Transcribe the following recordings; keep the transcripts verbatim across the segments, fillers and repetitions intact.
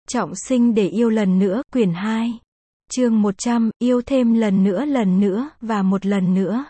Trọng sinh để yêu lần nữa, quyển hai. Chương một trăm, yêu thêm lần nữa lần nữa, và một lần nữa.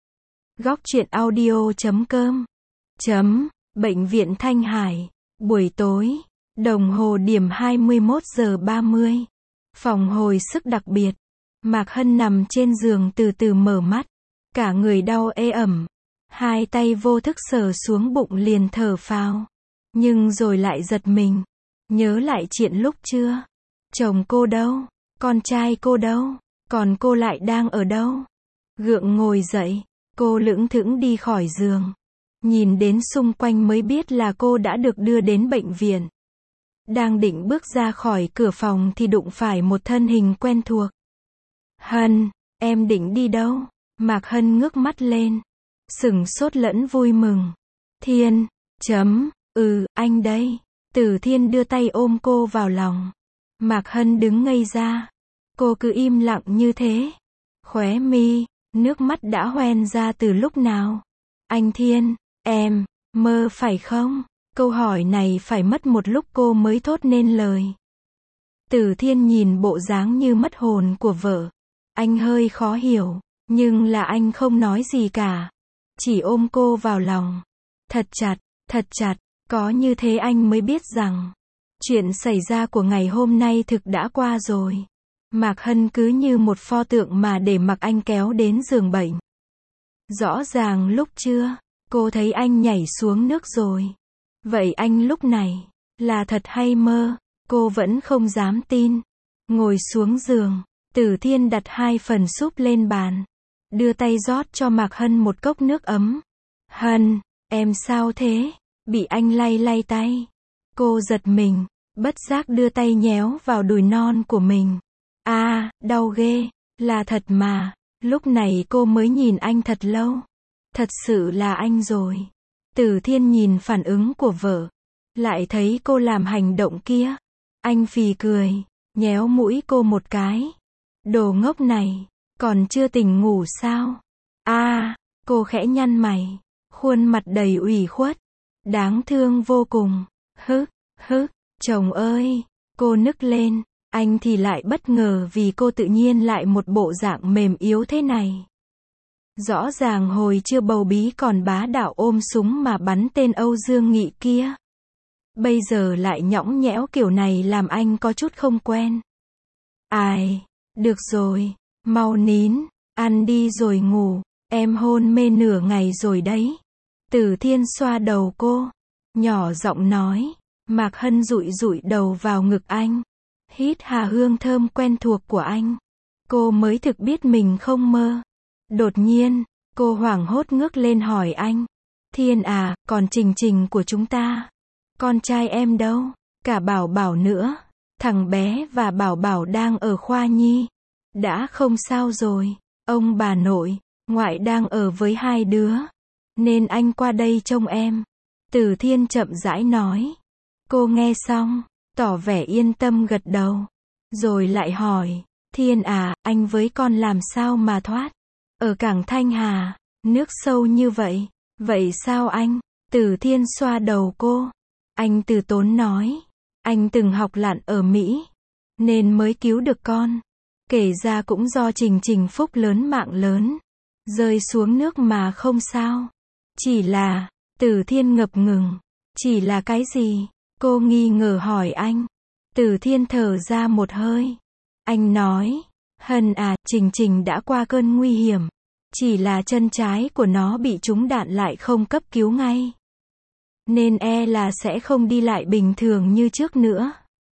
Góc truyện audio chấm com. Chấm, Bệnh viện Thanh Hải. Buổi tối, đồng hồ điểm hai mươi mốt giờ ba mươi. Phòng hồi sức đặc biệt. Mạc Hân nằm trên giường từ từ mở mắt. Cả người đau ê ẩm. Hai tay vô thức sờ xuống bụng liền thở phào. Nhưng rồi lại giật mình. Nhớ lại chuyện lúc trưa. Chồng cô đâu? Con trai cô đâu? Còn cô lại đang ở đâu? Gượng ngồi dậy. Cô lững thững đi khỏi giường. Nhìn đến xung quanh mới biết là cô đã được đưa đến bệnh viện. Đang định bước ra khỏi cửa phòng thì đụng phải một thân hình quen thuộc. Hân, em định đi đâu? Mạc Hân ngước mắt lên. Sửng sốt lẫn vui mừng. Thiên, chấm, ừ, anh đây. Tử Thiên đưa tay ôm cô vào lòng. Mạc Hân đứng ngây ra. Cô cứ im lặng như thế. Khóe mi, nước mắt đã hoen ra từ lúc nào? Anh Thiên, em, mơ phải không? Câu hỏi này phải mất một lúc cô mới thốt nên lời. Tử Thiên nhìn bộ dáng như mất hồn của vợ. Anh hơi khó hiểu, nhưng là anh không nói gì cả. Chỉ ôm cô vào lòng. Thật chặt, thật chặt. Có như thế anh mới biết rằng chuyện xảy ra của ngày hôm nay thực đã qua rồi. Mạc Hân cứ như một pho tượng mà để mặc anh kéo đến giường bệnh. Rõ ràng lúc trưa, cô thấy anh nhảy xuống nước rồi. Vậy anh lúc này, là thật hay mơ? Cô vẫn không dám tin. Ngồi xuống giường, Tử Thiên đặt hai phần súp lên bàn. Đưa tay rót cho Mạc Hân một cốc nước ấm. Hân, em sao thế? Bị anh lay lay tay. Cô giật mình, bất giác đưa tay nhéo vào đùi non của mình. À, đau ghê, là thật mà. Lúc này cô mới nhìn anh thật lâu. Thật sự là anh rồi. Tử Thiên nhìn phản ứng của vợ. Lại thấy cô làm hành động kia. Anh phì cười, nhéo mũi cô một cái. Đồ ngốc này, còn chưa tỉnh ngủ sao? À, cô khẽ nhăn mày. Khuôn mặt đầy ủy khuất. Đáng thương vô cùng. Hứ, hứ, chồng ơi, cô nức lên. Anh thì lại bất ngờ vì cô tự nhiên lại một bộ dạng mềm yếu thế này. Rõ ràng hồi chưa bầu bí còn bá đạo ôm súng mà bắn tên Âu Dương Nghị kia. Bây giờ lại nhõng nhẽo kiểu này làm anh có chút không quen. Ai, được rồi, mau nín, ăn đi rồi ngủ, em hôn mê nửa ngày rồi đấy. Tử Thiên xoa đầu cô, nhỏ giọng nói. Mạc Hân dụi dụi đầu vào ngực anh, hít hà hương thơm quen thuộc của anh. Cô mới thực biết mình không mơ. Đột nhiên, cô hoảng hốt ngước lên hỏi anh. Thiên à, còn Trình Trình của chúng ta? Con trai em đâu? Cả Bảo Bảo nữa. Thằng bé và Bảo Bảo đang ở khoa nhi. Đã không sao rồi. Ông bà nội, ngoại đang ở với hai đứa. Nên anh qua đây trông em. Tử Thiên chậm rãi nói. Cô nghe xong, tỏ vẻ yên tâm gật đầu. Rồi lại hỏi. Thiên à, anh với con làm sao mà thoát? Ở cảng Thanh Hà, nước sâu như vậy. Vậy sao anh? Tử Thiên xoa đầu cô. Anh từ tốn nói. Anh từng học lặn ở Mỹ. Nên mới cứu được con. Kể ra cũng do Trình Trình phúc lớn mạng lớn. Rơi xuống nước mà không sao. Chỉ là, Tử Thiên ngập ngừng. Chỉ là cái gì? Cô nghi ngờ hỏi anh. Tử Thiên thở ra một hơi. Anh nói. Hân à, Trình Trình đã qua cơn nguy hiểm. Chỉ là chân trái của nó bị trúng đạn lại không cấp cứu ngay. Nên e là sẽ không đi lại bình thường như trước nữa.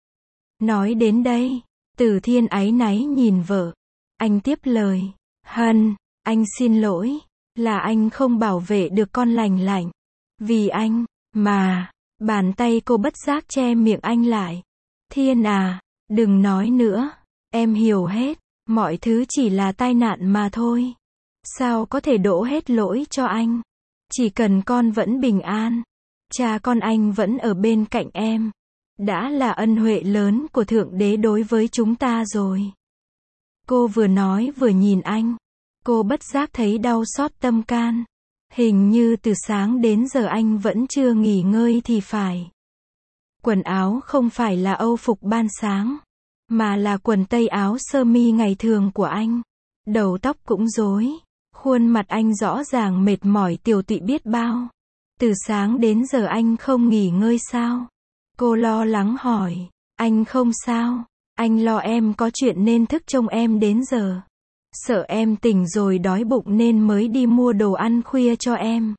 Nói đến đây, Tử Thiên áy náy nhìn vợ. Anh tiếp lời. Hân, anh xin lỗi. Là anh không bảo vệ được con lành lạnh. Vì anh, mà, bàn tay cô bất giác che miệng anh lại. Thiên à, đừng nói nữa. Em hiểu hết. Mọi thứ chỉ là tai nạn mà thôi. Sao có thể đổ hết lỗi cho anh? Chỉ cần con vẫn bình an. Cha con anh vẫn ở bên cạnh em. Đã là ân huệ lớn của Thượng Đế đối với chúng ta rồi. Cô vừa nói vừa nhìn anh. Cô bất giác thấy đau xót tâm can. Hình như từ sáng đến giờ anh vẫn chưa nghỉ ngơi thì phải. Quần áo không phải là âu phục ban sáng, mà là quần tây áo sơ mi ngày thường của anh. Đầu tóc cũng rối, khuôn mặt anh rõ ràng mệt mỏi tiều tụy biết bao. Từ sáng đến giờ anh không nghỉ ngơi sao? Cô lo lắng hỏi. Anh không sao, anh lo em có chuyện nên thức trông em đến giờ. Sợ em tỉnh rồi đói bụng nên mới đi mua đồ ăn khuya cho em.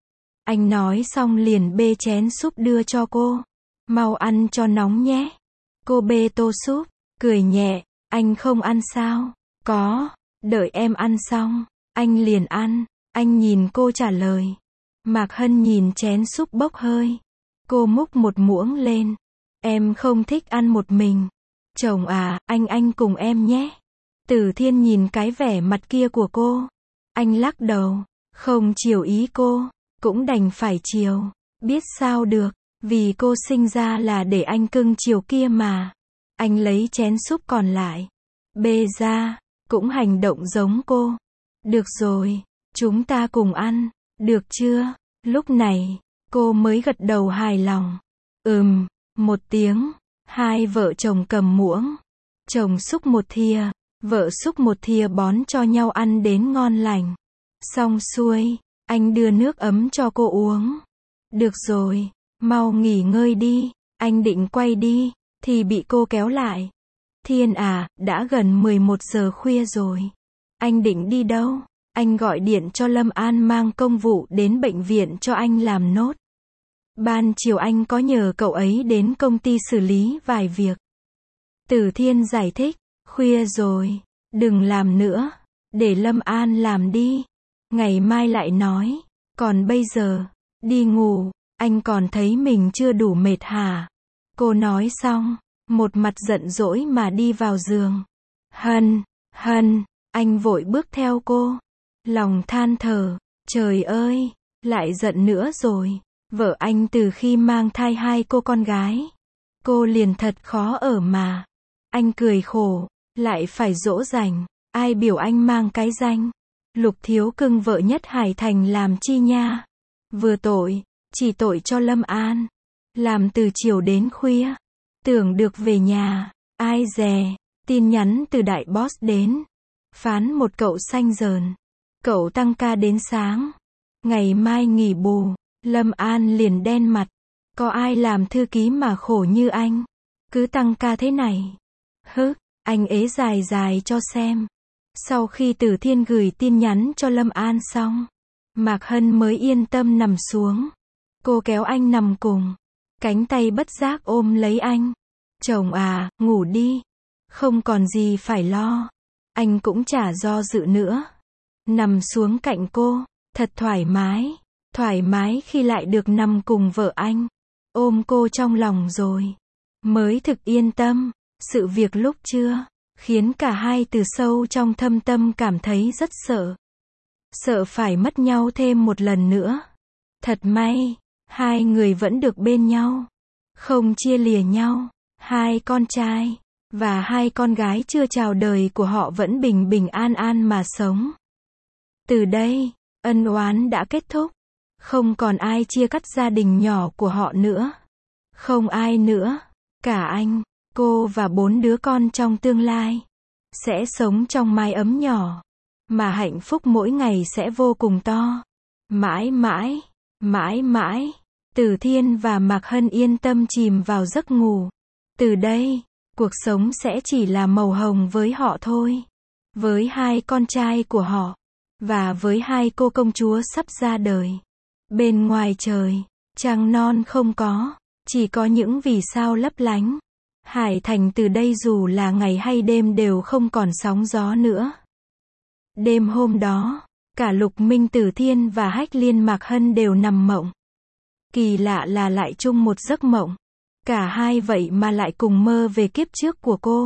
Anh nói xong liền bê chén súp đưa cho cô. Mau ăn cho nóng nhé. Cô bê tô súp, cười nhẹ. Anh không ăn sao? Có, đợi em ăn xong, anh liền ăn. Anh nhìn cô trả lời. Mạc Hân nhìn chén súp bốc hơi. Cô múc một muỗng lên. Em không thích ăn một mình. Chồng à, anh anh cùng em nhé. Tử Thiên nhìn cái vẻ mặt kia của cô. Anh lắc đầu, không chiều ý cô, cũng đành phải chiều. Biết sao được, vì cô sinh ra là để anh cưng chiều kia mà. Anh lấy chén súp còn lại, bê ra, cũng hành động giống cô. Được rồi, chúng ta cùng ăn, được chưa? Lúc này, cô mới gật đầu hài lòng. Ừm, một tiếng, hai vợ chồng cầm muỗng. Chồng xúc một thìa, vợ xúc một thìa bón cho nhau ăn đến ngon lành. Xong xuôi, anh đưa nước ấm cho cô uống. Được rồi, mau nghỉ ngơi đi. Anh định quay đi, thì bị cô kéo lại. Thiên à, đã gần mười một giờ khuya rồi. Anh định đi đâu? Anh gọi điện cho Lâm An mang công vụ đến bệnh viện cho anh làm nốt. Ban chiều anh có nhờ cậu ấy đến công ty xử lý vài việc. Tử Thiên giải thích, khuya rồi, đừng làm nữa, để Lâm An làm đi. Ngày mai lại nói, còn bây giờ, đi ngủ, anh còn thấy mình chưa đủ mệt hả? Cô nói xong, một mặt giận dỗi mà đi vào giường. Hân, Hân, anh vội bước theo cô. Lòng than thở, trời ơi, lại giận nữa rồi. Vợ anh từ khi mang thai hai cô con gái, cô liền thật khó ở mà. Anh cười khổ, lại phải dỗ dành, ai biểu anh mang cái danh. Lục Thiếu cưng vợ nhất Hải Thành làm chi nha. Vừa tội, chỉ tội cho Lâm An. Làm từ chiều đến khuya, tưởng được về nhà, ai dè, tin nhắn từ đại boss đến. Phán một cậu xanh dờn. Cậu tăng ca đến sáng. Ngày mai nghỉ bù. Lâm An liền đen mặt. Có ai làm thư ký mà khổ như anh? Cứ tăng ca thế này. Hứ, anh ế dài dài cho xem. Sau khi Tử Thiên gửi tin nhắn cho Lâm An xong, Mạc Hân mới yên tâm nằm xuống. Cô kéo anh nằm cùng. Cánh tay bất giác ôm lấy anh. Chồng à, ngủ đi. Không còn gì phải lo. Anh cũng chả do dự nữa. Nằm xuống cạnh cô. Thật thoải mái. Thoải mái khi lại được nằm cùng vợ anh. Ôm cô trong lòng rồi. Mới thực yên tâm. Sự việc lúc trưa khiến cả hai từ sâu trong thâm tâm cảm thấy rất sợ. Sợ phải mất nhau thêm một lần nữa. Thật may, hai người vẫn được bên nhau. Không chia lìa nhau. Hai con trai và hai con gái chưa chào đời của họ vẫn bình bình an an mà sống. Từ đây, ân oán đã kết thúc. Không còn ai chia cắt gia đình nhỏ của họ nữa. Không ai nữa. Cả anh, cô và bốn đứa con trong tương lai sẽ sống trong mái ấm nhỏ, mà hạnh phúc mỗi ngày sẽ vô cùng to. Mãi mãi, mãi mãi, Tử Thiên và Mạc Hân yên tâm chìm vào giấc ngủ. Từ đây, cuộc sống sẽ chỉ là màu hồng với họ thôi. Với hai con trai của họ, và với hai cô công chúa sắp ra đời. Bên ngoài trời, trăng non không có, chỉ có những vì sao lấp lánh. Hải Thành từ đây dù là ngày hay đêm đều không còn sóng gió nữa. Đêm hôm đó, cả Lục Minh Tử Thiên và Hách Liên Mạc Hân đều nằm mộng. Kỳ lạ là lại chung một giấc mộng. Cả hai vậy mà lại cùng mơ về kiếp trước của cô.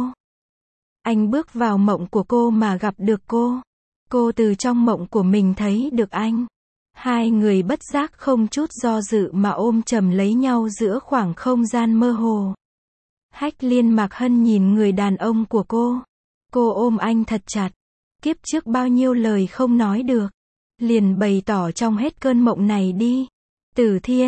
Anh bước vào mộng của cô mà gặp được cô. Cô từ trong mộng của mình thấy được anh. Hai người bất giác không chút do dự mà ôm chầm lấy nhau giữa khoảng không gian mơ hồ. Hách Liên Mạc Hân nhìn người đàn ông của cô. Cô ôm anh thật chặt. Kiếp trước bao nhiêu lời không nói được, liền bày tỏ trong hết cơn mộng này đi. Tử Thiên,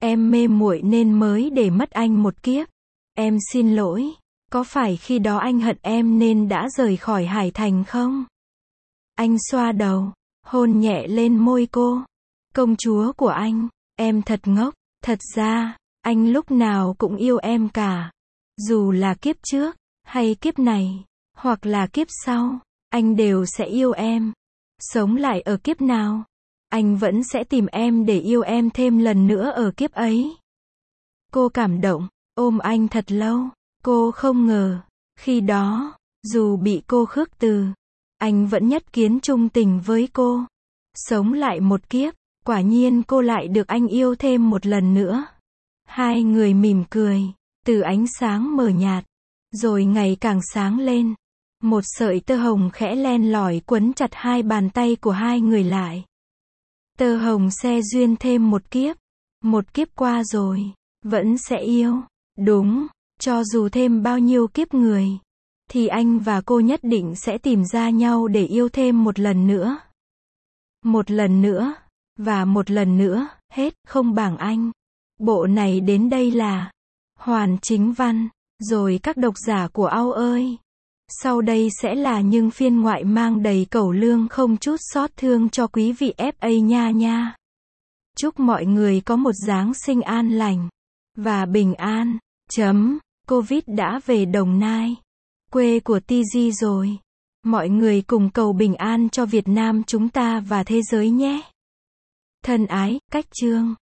Em mê muội nên mới để mất anh một kiếp. Em xin lỗi. Có phải khi đó anh hận em nên đã rời khỏi Hải Thành không? Anh xoa đầu, hôn nhẹ lên môi cô. Công chúa của anh, em thật ngốc. Thật ra, anh lúc nào cũng yêu em cả. Dù là kiếp trước, hay kiếp này, hoặc là kiếp sau, anh đều sẽ yêu em. Sống lại ở kiếp nào, anh vẫn sẽ tìm em để yêu em thêm lần nữa ở kiếp ấy. Cô cảm động, ôm anh thật lâu. Cô không ngờ, khi đó, dù bị cô khước từ, anh vẫn nhất kiến trung tình với cô. Sống lại một kiếp, quả nhiên cô lại được anh yêu thêm một lần nữa. Hai người mỉm cười, từ ánh sáng mờ nhạt, rồi ngày càng sáng lên. Một sợi tơ hồng khẽ len lỏi quấn chặt hai bàn tay của hai người lại. Tơ hồng se duyên thêm một kiếp. Một kiếp qua rồi, vẫn sẽ yêu. Đúng, cho dù thêm bao nhiêu kiếp người, thì anh và cô nhất định sẽ tìm ra nhau để yêu thêm một lần nữa. Một lần nữa, và một lần nữa, hết, không bảng anh. Bộ này đến đây là hoàn chính văn, rồi các độc giả của Ao ơi. Sau đây sẽ là những phiên ngoại mang đầy cẩu lương không chút xót thương cho quý vị ép a nha nha. Chúc mọi người có một Giáng sinh an lành và bình an. Chấm. Covid đã về Đồng Nai, quê của tê giê rồi. Mọi người cùng cầu bình an cho Việt Nam chúng ta và thế giới nhé. Thân ái, Cách Chương.